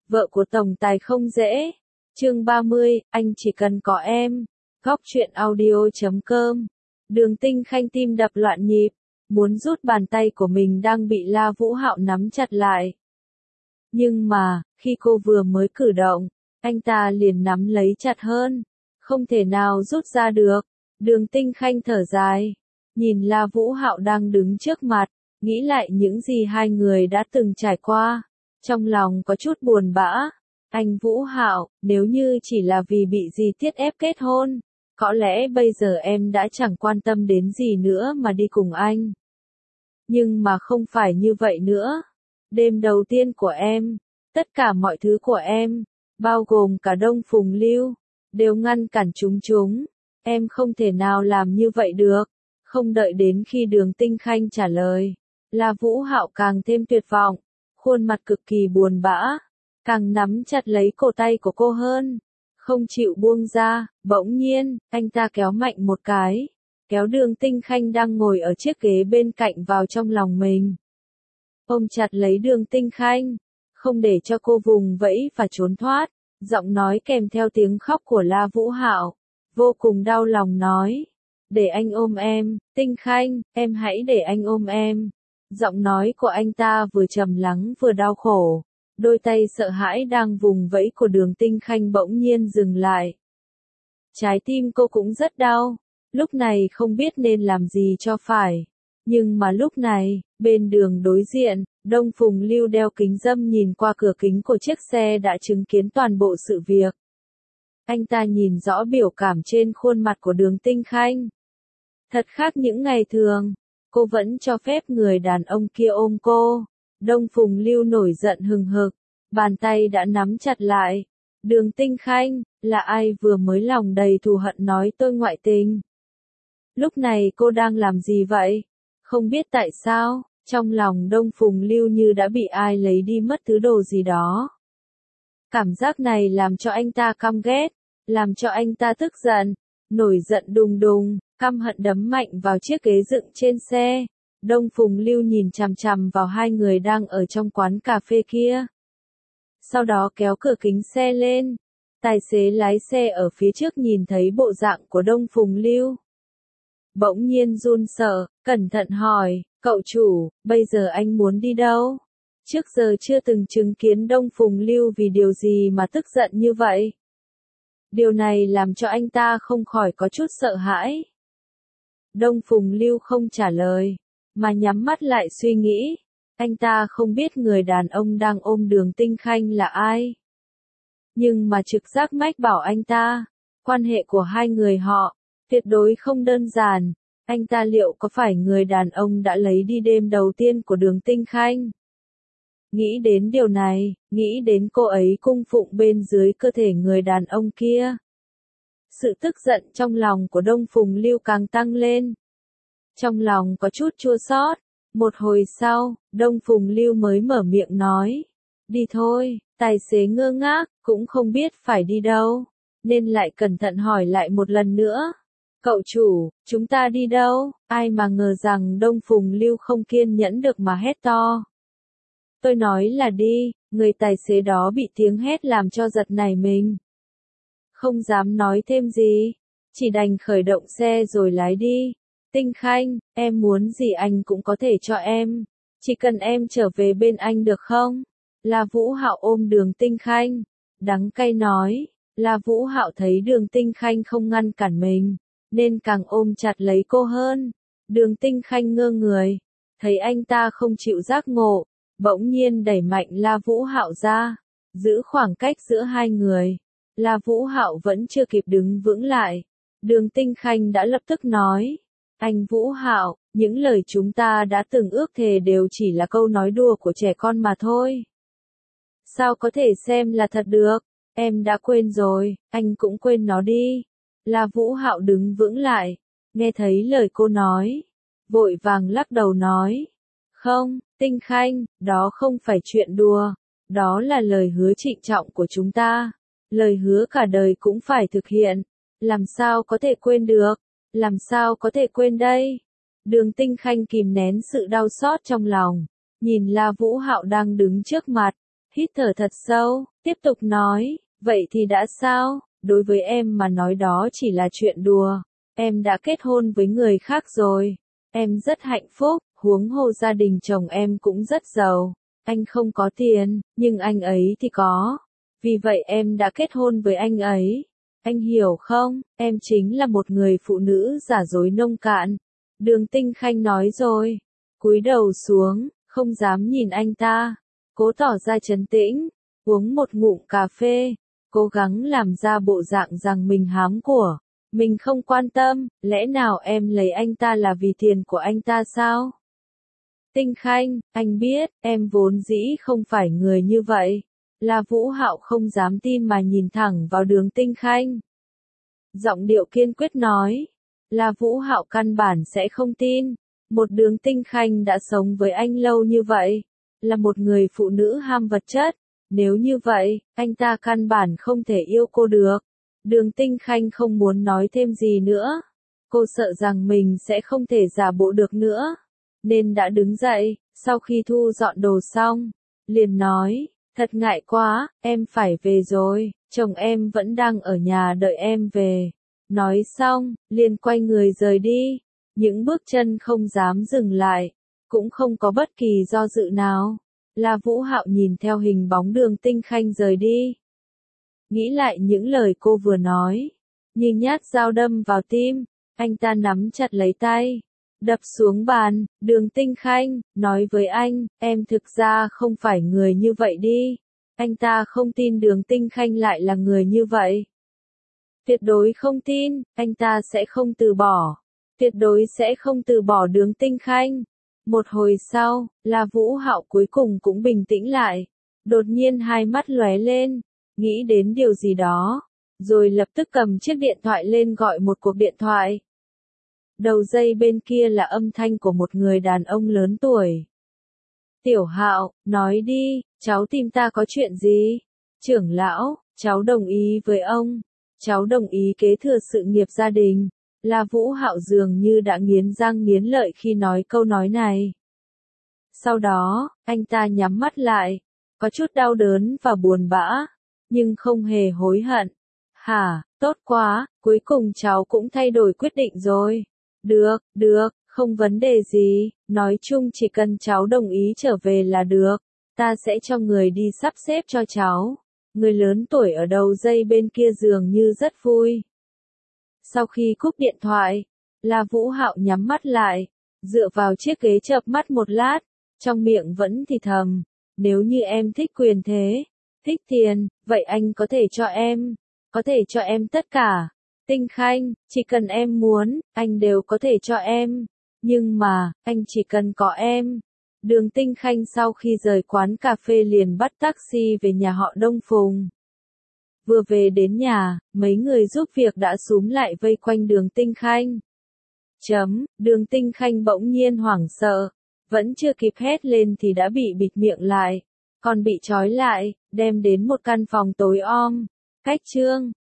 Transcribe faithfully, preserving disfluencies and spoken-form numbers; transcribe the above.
Vợ của tổng tài không dễ. Chương ba mươi, anh chỉ cần có em. Góc truyện audio chấm com. Đường Tinh Khanh tim đập loạn nhịp, muốn rút bàn tay của mình đang bị La Vũ Hạo nắm chặt lại. Nhưng mà, khi cô vừa mới cử động, anh ta liền nắm lấy chặt hơn, không thể nào rút ra được. Đường Tinh Khanh thở dài, nhìn La Vũ Hạo đang đứng trước mặt, nghĩ lại những gì hai người đã từng trải qua, trong lòng có chút buồn bã. Anh Vũ Hạo, nếu như chỉ là vì bị Di Tiết ép kết hôn, có lẽ bây giờ em đã chẳng quan tâm đến gì nữa mà đi cùng anh. Nhưng mà không phải như vậy nữa. Đêm đầu tiên của em, tất cả mọi thứ của em, bao gồm cả Đông Phùng Lưu, đều ngăn cản chúng chúng. Em không thể nào làm như vậy được. Không đợi đến khi Đường Tinh Khanh trả lời, La Vũ Hạo càng thêm tuyệt vọng, khuôn mặt cực kỳ buồn bã, càng nắm chặt lấy cổ tay của cô hơn, không chịu buông ra. Bỗng nhiên, anh ta kéo mạnh một cái, kéo Đường Tinh Khanh đang ngồi ở chiếc ghế bên cạnh vào trong lòng mình. Ôm chặt lấy Đường Tinh Khanh, không để cho cô vùng vẫy và trốn thoát, giọng nói kèm theo tiếng khóc của La Vũ Hạo, vô cùng đau lòng nói, để anh ôm em, Tinh Khanh, em hãy để anh ôm em. Giọng nói của anh ta vừa trầm lắng vừa đau khổ, đôi tay sợ hãi đang vùng vẫy của Đường Tinh Khanh bỗng nhiên dừng lại. Trái tim cô cũng rất đau, lúc này không biết nên làm gì cho phải. Nhưng mà lúc này, bên đường đối diện, Đông Phùng Lưu đeo kính râm nhìn qua cửa kính của chiếc xe đã chứng kiến toàn bộ sự việc. Anh ta nhìn rõ biểu cảm trên khuôn mặt của Đường Tinh Khanh. Thật khác những ngày thường, cô vẫn cho phép người đàn ông kia ôm cô. Đông Phùng Lưu nổi giận hừng hực, bàn tay đã nắm chặt lại. Đường Tinh Khanh, là ai vừa mới lòng đầy thù hận nói tôi ngoại tình? Lúc này cô đang làm gì vậy? Không biết tại sao, trong lòng Đông Phùng Lưu như đã bị ai lấy đi mất thứ đồ gì đó. Cảm giác này làm cho anh ta căm ghét, làm cho anh ta tức giận, nổi giận đùng đùng, căm hận đấm mạnh vào chiếc ghế dựng trên xe. Đông Phùng Lưu nhìn chằm chằm vào hai người đang ở trong quán cà phê kia. Sau đó kéo cửa kính xe lên. Tài xế lái xe ở phía trước nhìn thấy bộ dạng của Đông Phùng Lưu, bỗng nhiên run sợ, cẩn thận hỏi, cậu chủ, bây giờ anh muốn đi đâu? Trước giờ chưa từng chứng kiến Đông Phùng Lưu vì điều gì mà tức giận như vậy. Điều này làm cho anh ta không khỏi có chút sợ hãi. Đông Phùng Lưu không trả lời, mà nhắm mắt lại suy nghĩ. Anh ta không biết người đàn ông đang ôm Đường Tinh Khanh là ai. Nhưng mà trực giác mách bảo anh ta, quan hệ của hai người họ, tuyệt đối không đơn giản. Anh ta liệu có phải người đàn ông đã lấy đi đêm đầu tiên của Đường Tinh Khanh? Nghĩ đến điều này, nghĩ đến cô ấy cung phụng bên dưới cơ thể người đàn ông kia. Sự tức giận trong lòng của Đông Phùng Lưu càng tăng lên. Trong lòng có chút chua xót. Một hồi sau, Đông Phùng Lưu mới mở miệng nói, đi thôi. Tài xế ngơ ngác, cũng không biết phải đi đâu, nên lại cẩn thận hỏi lại một lần nữa. Cậu chủ, chúng ta đi đâu? Ai mà ngờ rằng Đông Phùng Lưu không kiên nhẫn được mà hét to. Tôi nói là đi, người tài xế đó bị tiếng hét làm cho giật nảy mình. Không dám nói thêm gì, chỉ đành khởi động xe rồi lái đi. Tinh Khanh, em muốn gì anh cũng có thể cho em, chỉ cần em trở về bên anh được không? La Vũ Hạo ôm Đường Tinh Khanh, đắng cay nói. La Vũ Hạo thấy Đường Tinh Khanh không ngăn cản mình, nên càng ôm chặt lấy cô hơn. Đường Tinh Khanh ngơ người, thấy anh ta không chịu giác ngộ, bỗng nhiên đẩy mạnh La Vũ Hạo ra, giữ khoảng cách giữa hai người. La Vũ Hạo vẫn chưa kịp đứng vững lại, Đường Tinh Khanh đã lập tức nói, anh Vũ Hạo, những lời chúng ta đã từng ước thề đều chỉ là câu nói đùa của trẻ con mà thôi. Sao có thể xem là thật được? Em đã quên rồi, anh cũng quên nó đi. La Vũ Hạo đứng vững lại, nghe thấy lời cô nói, vội vàng lắc đầu nói, không, Tinh Khanh, đó không phải chuyện đùa, đó là lời hứa trịnh trọng của chúng ta, lời hứa cả đời cũng phải thực hiện, làm sao có thể quên được, làm sao có thể quên đây? Đường Tinh Khanh kìm nén sự đau xót trong lòng, nhìn La Vũ Hạo đang đứng trước mặt, hít thở thật sâu, tiếp tục nói, vậy thì đã sao, đối với em mà nói đó chỉ là chuyện đùa, em đã kết hôn với người khác rồi, em rất hạnh phúc, huống hồ gia đình chồng em cũng rất giàu, anh không có tiền, nhưng anh ấy thì có, vì vậy em đã kết hôn với anh ấy. Anh hiểu không, em chính là một người phụ nữ giả dối nông cạn. Đường Tinh Khanh nói rồi, cúi đầu xuống, không dám nhìn anh ta, cố tỏ ra trấn tĩnh, uống một ngụm cà phê, cố gắng làm ra bộ dạng rằng mình hám của, mình không quan tâm, lẽ nào em lấy anh ta là vì tiền của anh ta sao? Tinh Khanh, anh biết, em vốn dĩ không phải người như vậy. La Vũ Hạo không dám tin mà nhìn thẳng vào Đường Tinh Khanh. Giọng điệu kiên quyết nói, La Vũ Hạo căn bản sẽ không tin, một Đường Tinh Khanh đã sống với anh lâu như vậy, là một người phụ nữ ham vật chất, nếu như vậy, anh ta căn bản không thể yêu cô được. Đường Tinh Khanh không muốn nói thêm gì nữa, cô sợ rằng mình sẽ không thể giả bộ được nữa, nên đã đứng dậy, sau khi thu dọn đồ xong, liền nói, thật ngại quá, em phải về rồi, chồng em vẫn đang ở nhà đợi em về. Nói xong, liền quay người rời đi, những bước chân không dám dừng lại, cũng không có bất kỳ do dự nào. La Vũ Hạo nhìn theo hình bóng Đường Tinh Khanh rời đi. Nghĩ lại những lời cô vừa nói, như nhát dao đâm vào tim, anh ta nắm chặt lấy tay, đập xuống bàn, Đường Tinh Khanh, nói với anh, em thực ra không phải người như vậy đi. Anh ta không tin Đường Tinh Khanh lại là người như vậy. Tuyệt đối không tin, anh ta sẽ không từ bỏ. Tuyệt đối sẽ không từ bỏ Đường Tinh Khanh. Một hồi sau, La Vũ Hạo cuối cùng cũng bình tĩnh lại. Đột nhiên hai mắt lóe lên, nghĩ đến điều gì đó, rồi lập tức cầm chiếc điện thoại lên gọi một cuộc điện thoại. Đầu dây bên kia là âm thanh của một người đàn ông lớn tuổi. Tiểu Hạo, nói đi, cháu tìm ta có chuyện gì? Trưởng lão, cháu đồng ý với ông. Cháu đồng ý kế thừa sự nghiệp gia đình. La Vũ Hạo dường như đã nghiến răng nghiến lợi khi nói câu nói này. Sau đó, anh ta nhắm mắt lại, có chút đau đớn và buồn bã, nhưng không hề hối hận. Hả, tốt quá, cuối cùng cháu cũng thay đổi quyết định rồi. Được, được, không vấn đề gì, nói chung chỉ cần cháu đồng ý trở về là được, ta sẽ cho người đi sắp xếp cho cháu. Người lớn tuổi ở đầu dây bên kia dường như rất vui. Sau khi cúp điện thoại, La Vũ Hạo nhắm mắt lại, dựa vào chiếc ghế chợp mắt một lát, trong miệng vẫn thì thầm, nếu như em thích quyền thế, thích tiền, vậy anh có thể cho em, có thể cho em tất cả. Tinh Khanh, chỉ cần em muốn, anh đều có thể cho em, nhưng mà, anh chỉ cần có em. Đường Tinh Khanh sau khi rời quán cà phê liền bắt taxi về nhà họ Đông Phùng. Vừa về đến nhà, mấy người giúp việc đã xúm lại vây quanh Đường Tinh Khanh. Chấm, Đường Tinh Khanh bỗng nhiên hoảng sợ, vẫn chưa kịp hét lên thì đã bị bịt miệng lại, còn bị trói lại, đem đến một căn phòng tối om. Cách chương